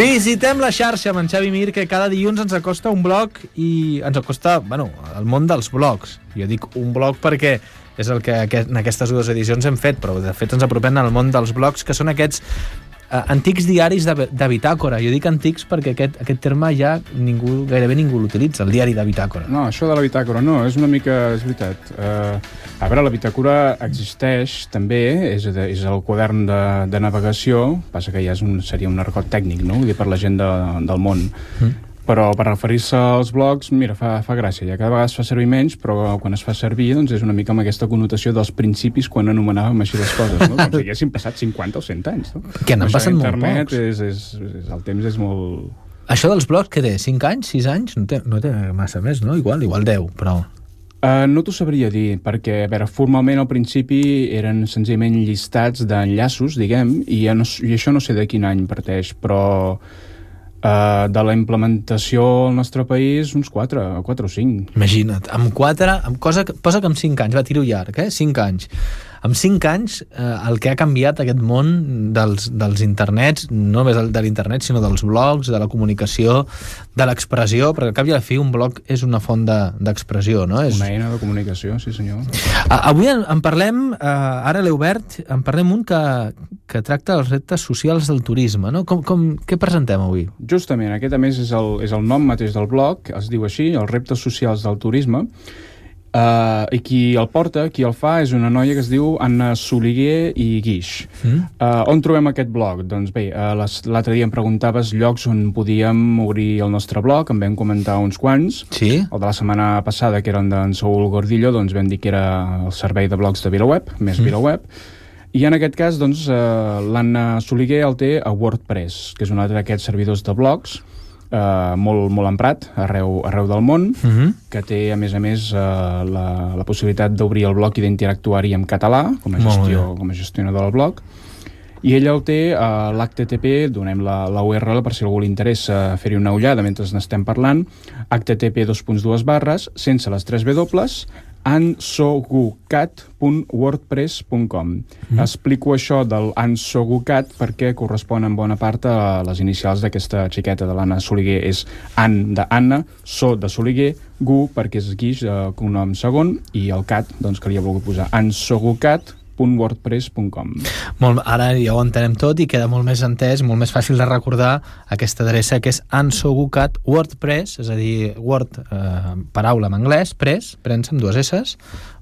Visitem la xarxa amb en Xavi Mir, que cada dilluns ens acosta un blog i ens acosta, el món dels blogs. Jo dic un blog perquè és el que en aquestes dues edicions hem fet, però de fet ens apropem al món dels blogs, que són aquests antics diaris de bitàcora. Jo dic antics perquè aquest terme ja gairebé ningú l'utilitza, el diari de bitàcora. No, això de la bitàcora no, és una mica... és veritat. A veure, la bitàcora existeix també, és el quadern de navegació, passa que ja seria un argot tècnic, no? Vull dir, per la gent del món. Però per referir-se als blogs, mira, fa gràcia. Ja cada vegada es fa servir menys, però quan es fa servir doncs és una mica amb aquesta connotació dels principis quan anomenàvem així les coses, no? Com si haguessin passat 50 o 100 anys, no? Que n'han passat molt pocs. El temps és molt... Això dels blogs, què té? 5 anys? 6 anys? No té massa més, no? Igual 10, però... No t'ho sabria dir, perquè, a veure, formalment al principi eren senzillament llistats d'enllaços, diguem, i això no sé de quin any parteix, però... de la implementació al nostre país, uns 4 o 5. Imagina't, posa que amb 5 anys, va, tiro llarg, 5 anys. Amb 5 anys, el que ha canviat aquest món dels internets, no només de l'internet, sinó dels blogs, de la comunicació, de l'expressió, perquè al cap i a la fi un blog és una font d'expressió, no? Una eina de comunicació, sí senyor. Avui en parlem, ara l'he obert, en parlem un que tracta els reptes socials del turisme, no? Què presentem avui? Justament, aquest a més és el nom mateix del blog, es diu així, els reptes socials del turisme, i qui el porta, qui el fa, és una noia que es diu Anna Soliguer i Guix. On trobem aquest blog? Doncs bé, l'altre dia em preguntaves llocs on podíem obrir el nostre blog, en vam comentar uns quants. Sí? El de la setmana passada, que era el d'en Saúl Gordillo, doncs vam dir que era el servei de blogs de VilaWeb, més VilaWeb. I en aquest cas, doncs, l'Anna Soliguer el té a WordPress, que és un altre d'aquests servidors de blogs, molt emprat arreu del món, que té a més la possibilitat d'obrir el blog i d'interactuar-hi en català com a gestionador del blog, i ella el té a l'HTTP, donem la URL per si algú li interessa fer-hi una ullada mentre n'estem parlant, http:// sense les 3 W, ansogucat.wordpress.com. Explico això del Ansogucat perquè correspon en bona part a les inicials d'aquesta xiqueta de l'Anna Soliguer. És An d'Anna, So de Soliguer, Gu perquè és Guix, cognom segon, i el cat, doncs que li he volgut posar ansogucat.wordpress.com. Ara ja ho entenem tot i queda molt més entès, molt més fàcil de recordar aquesta adreça que és Ansogucat WordPress, és a dir, Word, paraula en anglès, press, premsa amb 2 S's,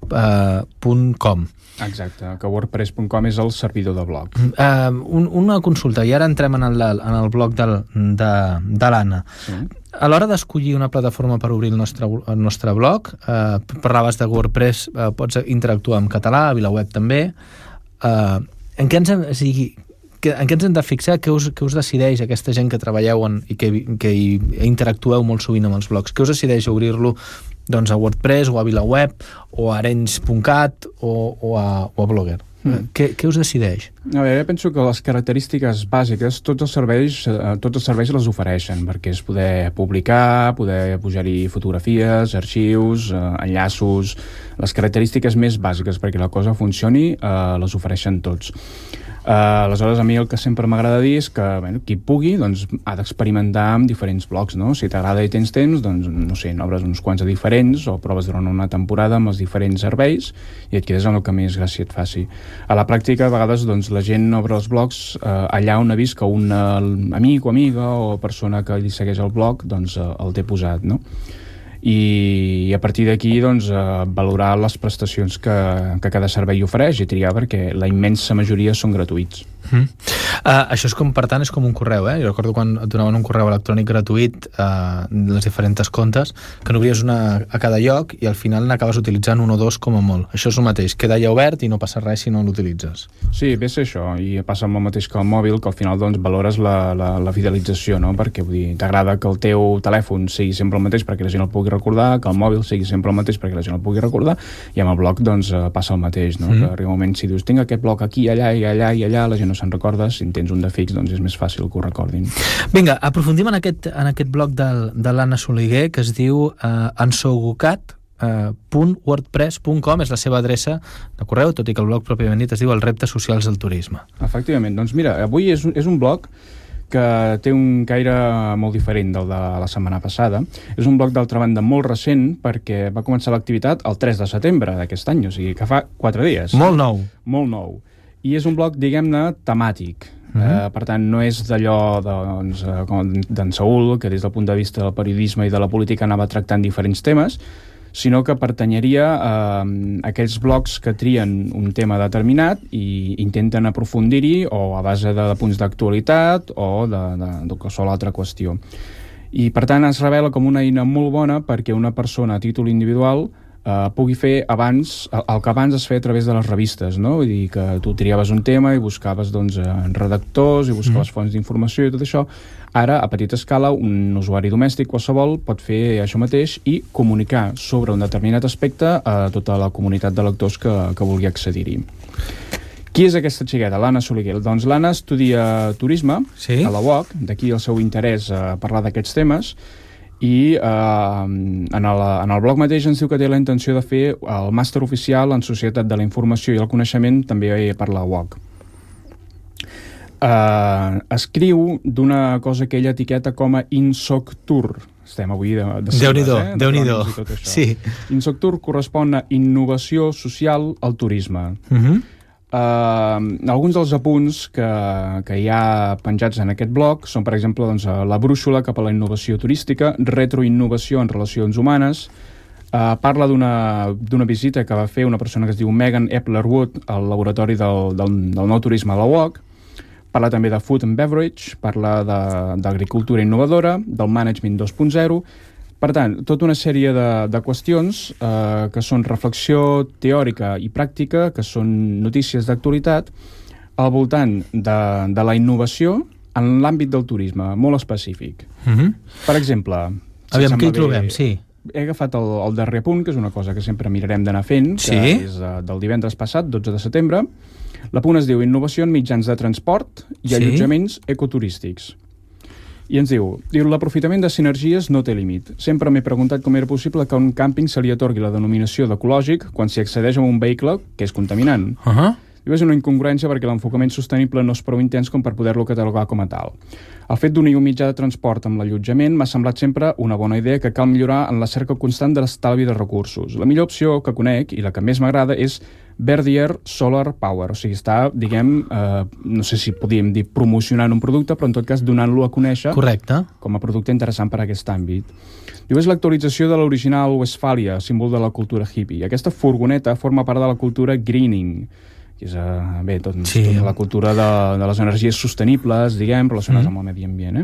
.com. Exacte, que wordpress.com és el servidor de blog. Una consulta, i ara entrem en el blog de l'Anna. Sí. A l'hora d'escollir una plataforma per obrir el nostre blog, parlaves de WordPress, pots interactuar en català, a VilaWeb també. En què ens hem de fixar? Què us decideix aquesta gent que treballeu i que interactueu molt sovint amb els blogs? Què us decideix obrir-lo a WordPress o a VilaWeb o a arenys.cat o a Blogger? Què us decideix? A veure, jo penso que les característiques bàsiques tots els serveis les ofereixen, perquè és poder publicar, poder pujar-hi fotografies, arxius, enllaços. Les característiques més bàsiques perquè la cosa funcioni les ofereixen tots. Aleshores, a mi el que sempre m'agrada dir és que qui pugui ha d'experimentar amb diferents blogs, no? Si t'agrada i tens temps, doncs, no sé, n'obres uns quants de diferents o proves durant una temporada amb els diferents serveis i et quedes amb el que més gràcia et faci. A la pràctica, a vegades, la gent obre els blogs allà on ha vist que un amic o amiga o persona que li segueix el blog el té posat, no? I a partir d'aquí valorar les prestacions que cada servei ofereix i triar, perquè la immensa majoria són gratuïts. Això és per tant, és com un correu, Jo recordo quan et donaven un correu electrònic gratuït les diferents comptes, que n'obries una a cada lloc i al final n'acabes utilitzant un o dos com a molt. Això és el mateix, queda ja obert i no passa res si no l'utilitzes. Sí, ve a ser això, i passa amb el mateix que el mòbil, que al final valores la fidelització, no? Perquè t'agrada que el teu telèfon sigui sempre el mateix perquè la gent el pugui recordar, que el mòbil sigui sempre el mateix perquè la gent el pugui recordar, i amb el blog passa el mateix, no? Que arriba un moment, si dius, tinc aquest blog aquí, allà i allà i allà, la gent no se'n recorda. Si en tens un de fix, és més fàcil que ho recordin. Vinga, aprofundim en aquest blog de l'Anna Soliguer, que es diu ansogucat.wordpress.com, és la seva adreça de correu, tot i que el blog pròpiament dit es diu Els reptes socials del turisme. Efectivament, doncs mira, avui és un blog que té un caire molt diferent del de la setmana passada. És un blog, d'altra banda, molt recent, perquè va començar l'activitat el 3 de setembre d'aquest any, o sigui que fa 4 dies. Molt nou. Molt nou. I és un blog, diguem-ne, temàtic. Per tant, no és d'allò com d'en Saúl, que des del punt de vista del periodisme i de la política anava tractant diferents temes, sinó que pertanyeria a aquells blogs que trien un tema determinat i intenten aprofundir-hi o a base de punts d'actualitat o de qualsevol altra qüestió. I, per tant, es revela com una eina molt bona perquè una persona a títol individual pugui fer el que abans es feia a través de les revistes, no? Vull dir que tu triaves un tema i buscaves redactors i buscaves fonts d'informació i tot això. Ara, a petita escala, un usuari domèstic qualsevol pot fer això mateix i comunicar sobre un determinat aspecte a tota la comunitat de lectors que vulgui accedir-hi. Qui és aquesta xiqueta, l'Anna Soliguel? Doncs l'Anna estudia turisme a la UOC, d'aquí el seu interès a parlar d'aquests temes, i en el blog mateix ens diu que té la intenció de fer el màster oficial en Societat de la Informació i el Coneixement també per la UOC. Escriu d'una cosa que ella etiqueta com a INSOCTUR. Estem avui de Déu-n'hi-do, Déu-n'hi-do. Sí. INSOCTUR correspon a Innovació Social al Turisme. Alguns dels apunts que hi ha penjats en aquest blog són, per exemple, la brúixola cap a la innovació turística, retroinnovació en relacions humanes, parla d'una visita que va fer una persona que es diu Megan Epler-Wood al laboratori del nou turisme a la UOC, parla també de food and beverage, parla d'agricultura innovadora, del management 2.0. Per tant, tota una sèrie de qüestions que són reflexió teòrica i pràctica, que són notícies d'actualitat, al voltant de la innovació en l'àmbit del turisme, molt específic. Per exemple... Aviam, què hi trobem? Sí. He agafat el darrer punt, que és una cosa que sempre mirarem d'anar fent, que és del divendres passat, 12 de setembre. L'apunt es diu Innovació en mitjans de transport i allotjaments ecoturístics. I ens diu, l'aprofitament de sinergies no té límit. Sempre m'he preguntat com era possible que a un càmping se li atorgui la denominació d'ecològic quan s'hi accedeix amb un vehicle que és contaminant. Diu, és una incongruència perquè l'enfocament sostenible no és prou intens com per poder-lo catalogar com a tal. El fet d'unir un mitjà de transport amb l'allotjament m'ha semblat sempre una bona idea que cal millorar en la cerca constant de l'estalvi de recursos. La millor opció que conec i la que més m'agrada és Verdier Solar Power, o sigui, està, diguem, no sé si podíem dir promocionant un producte, però en tot cas donant-lo a conèixer com a producte interessant per a aquest àmbit. Diu, és l'actualització de l'original Westfàlia, símbol de la cultura hippie. Aquesta furgoneta forma part de la cultura greening, que és tota la cultura de les energies sostenibles, diguem, relacionades amb el medi ambient.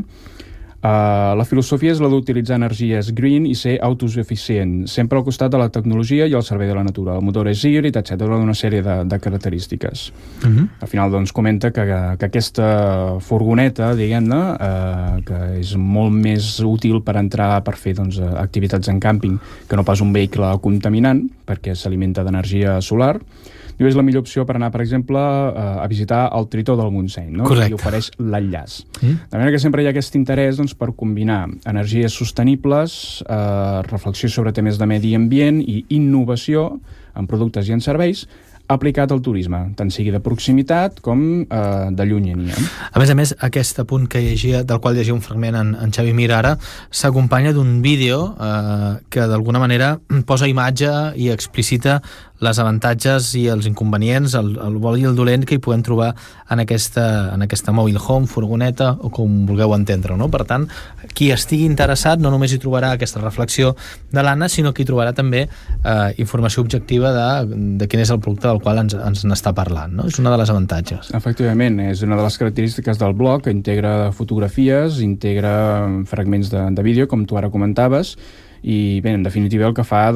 La filosofia és la d'utilitzar energies green i ser autosuficient, sempre al costat de la tecnologia i al servei de la natura. El motor és híbrid, etc., d'una sèrie de característiques. Al final, doncs, comenta que aquesta furgoneta, diguem-ne, que és molt més útil per entrar, per fer activitats en càmping, que no pas un vehicle contaminant, perquè s'alimenta d'energia solar. Diu, és la millor opció per anar, per exemple, a visitar el Tritó del Montseny, no? I ofereix l'enllaç. De manera que sempre hi ha aquest interès per combinar energies sostenibles, reflexió sobre temes de medi ambient i innovació en productes i en serveis aplicat al turisme, tant sigui de proximitat com de llunyania. A més, aquest punt que llegia, del qual llegia un fragment en Xavi Mir ara, s'acompanya d'un vídeo que d'alguna manera posa imatge i explicita les avantatges i els inconvenients, el bo i el dolent que hi podem trobar en aquesta mobile home, furgoneta, o com vulgueu entendre-ho, no? Per tant, qui estigui interessat no només hi trobarà aquesta reflexió de l'Anna, sinó que hi trobarà també informació objectiva de quin és el producte del qual ens n'està parlant, no? És una de les avantatges. Efectivament, és una de les característiques del blog, que integra fotografies, integra fragments de vídeo, com tu ara comentaves, i bé, en definitiva el que fa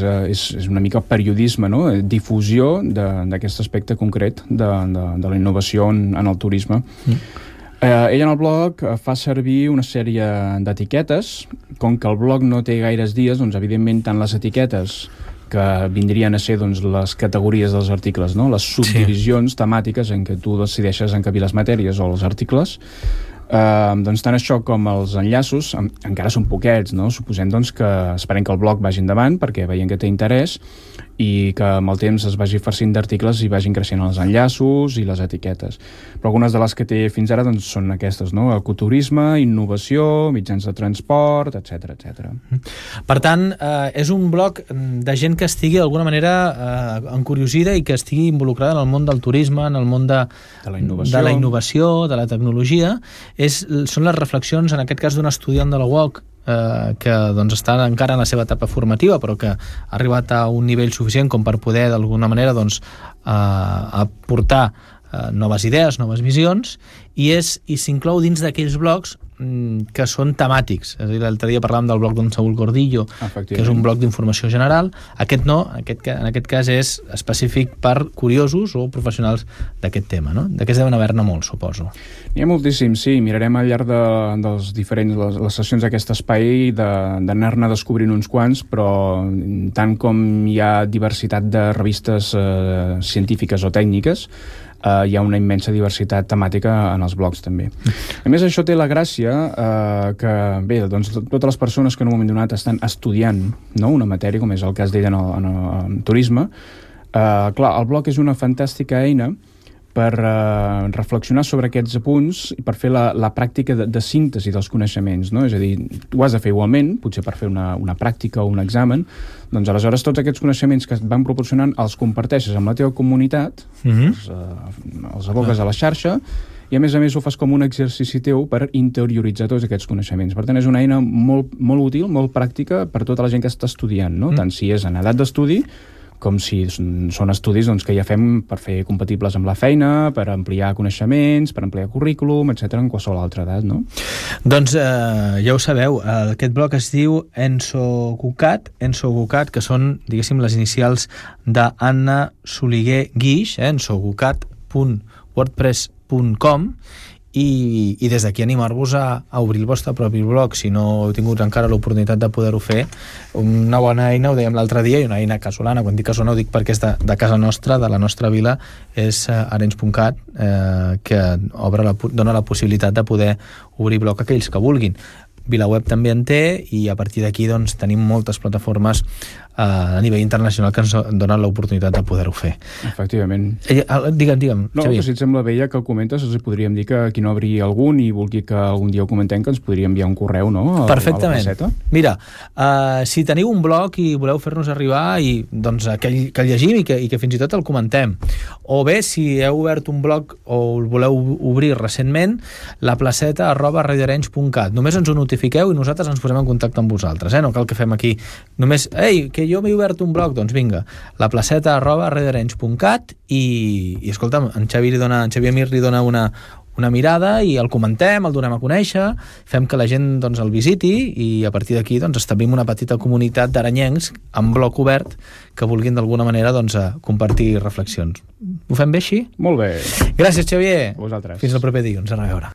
és una mica periodisme, no? Difusió d'aquest aspecte concret de la innovació en el turisme. Ella en el blog fa servir una sèrie d'etiquetes. Com que el blog no té gaires dies, doncs evidentment tant les etiquetes que vindrien a ser les categories dels articles, no? Les subdivisions temàtiques en què tu decideixes encabir les matèries o els articles, Doncs tant això com els enllaços encara són poquets, no? Suposem doncs, que esperem que el blog vagi endavant perquè veiem que té interès i que amb el temps es vagi farcint d'articles i vagin creixent els enllaços i les etiquetes. Però algunes de les que té fins ara doncs, són aquestes, no? Ecoturisme, innovació, mitjans de transport, etc etc. Per tant, és un blog de gent que estigui d'alguna manera encuriosida i que estigui involucrada en el món del turisme, en el món de la innovació, de la tecnologia. Són les reflexions, en aquest cas, d'un estudiant de la UOC que doncs, està encara en la seva etapa formativa, però que ha arribat a un nivell suficient com per poder, d'alguna manera, doncs, aportar noves idees, noves visions, i s'inclou dins d'aquells blocs que són temàtics. És a dir, l'altre dia parlàvem del blog d'en Saúl Gordillo, que és un blog d'informació general. Aquest no, en aquest cas és específic per curiosos o professionals d'aquest tema, no? D'aquests deuen haver-ne molts, suposo. N'hi ha moltíssims, sí. Mirarem al llarg dels diferents les sessions d'aquest espai d'anar-ne descobrint uns quants, però tant com hi ha diversitat de revistes científiques o tècniques, hi ha una immensa diversitat temàtica en els blogs també. A més, això té la gràcia que, bé, doncs, totes les persones que en un moment donat estan estudiant, no?, una matèria, com és el cas d'ella en turisme, clar, el blog és una fantàstica eina per reflexionar sobre aquests apunts i per fer la pràctica de síntesi dels coneixements, no? És a dir, tu ho has de fer igualment, potser per fer una pràctica o un examen, doncs aleshores tots aquests coneixements que et van proporcionant els comparteixes amb la teva comunitat, els aboques a la xarxa, i a més ho fas com un exercici teu per interioritzar tots aquests coneixements. Per tant, és una eina molt, molt útil, molt pràctica per tota la gent que està estudiant, no? Tant si és en edat d'estudi com si són estudis doncs, que ja fem per fer compatibles amb la feina, per ampliar coneixements, per ampliar currículum, etc., en qualsevol altra edat, no? Doncs ja ho sabeu, aquest blog es diu EnsoGucat, que són, diguéssim, les inicials d'Anna Soliguer Guix, ensogucat.wordpress.com, i des d'aquí animar-vos a obrir el vostre propi blog, si no heu tingut encara l'oportunitat de poder-ho fer. Una bona eina, ho dèiem l'altre dia, i una eina casolana. Quan dic casolana ho dic perquè és de casa nostra, de la nostra vila, és Arenys.cat, que dona la possibilitat de poder obrir blog a aquells que vulguin. VilaWeb també en té, i a partir d'aquí doncs, tenim moltes plataformes a nivell internacional que ens donen l'oportunitat de poder-ho fer. Efectivament. Digue'm, no, Xavier. Si et sembla bé, ja que ho comentes, els podríem dir que qui no obri algun i vulgui que algun dia ho comentem, que ens podria enviar un correu, no? Perfectament. A la placeta. Mira, si teniu un blog i voleu fer-nos arribar i, doncs, que el llegim i que fins i tot el comentem, o bé, si heu obert un blog o el voleu obrir recentment, laplaceta@radioarenys.cat. Només ens ho notifiqueu i nosaltres ens posem en contacte amb vosaltres, no cal que fem aquí només, ei, que jo m'he obert un blog, doncs vinga, laplaceta@radioarenys.cat, i escolta'm, en Xavier Mir li dona una mirada i el comentem, el donem a conèixer, fem que la gent doncs, el visiti, i a partir d'aquí doncs, establim una petita comunitat d'arenyencs amb blog obert que vulguin d'alguna manera doncs, compartir reflexions. Ho fem bé així? Molt bé. Gràcies, Xavier. A vosaltres. Fins el proper dilluns. A reveure.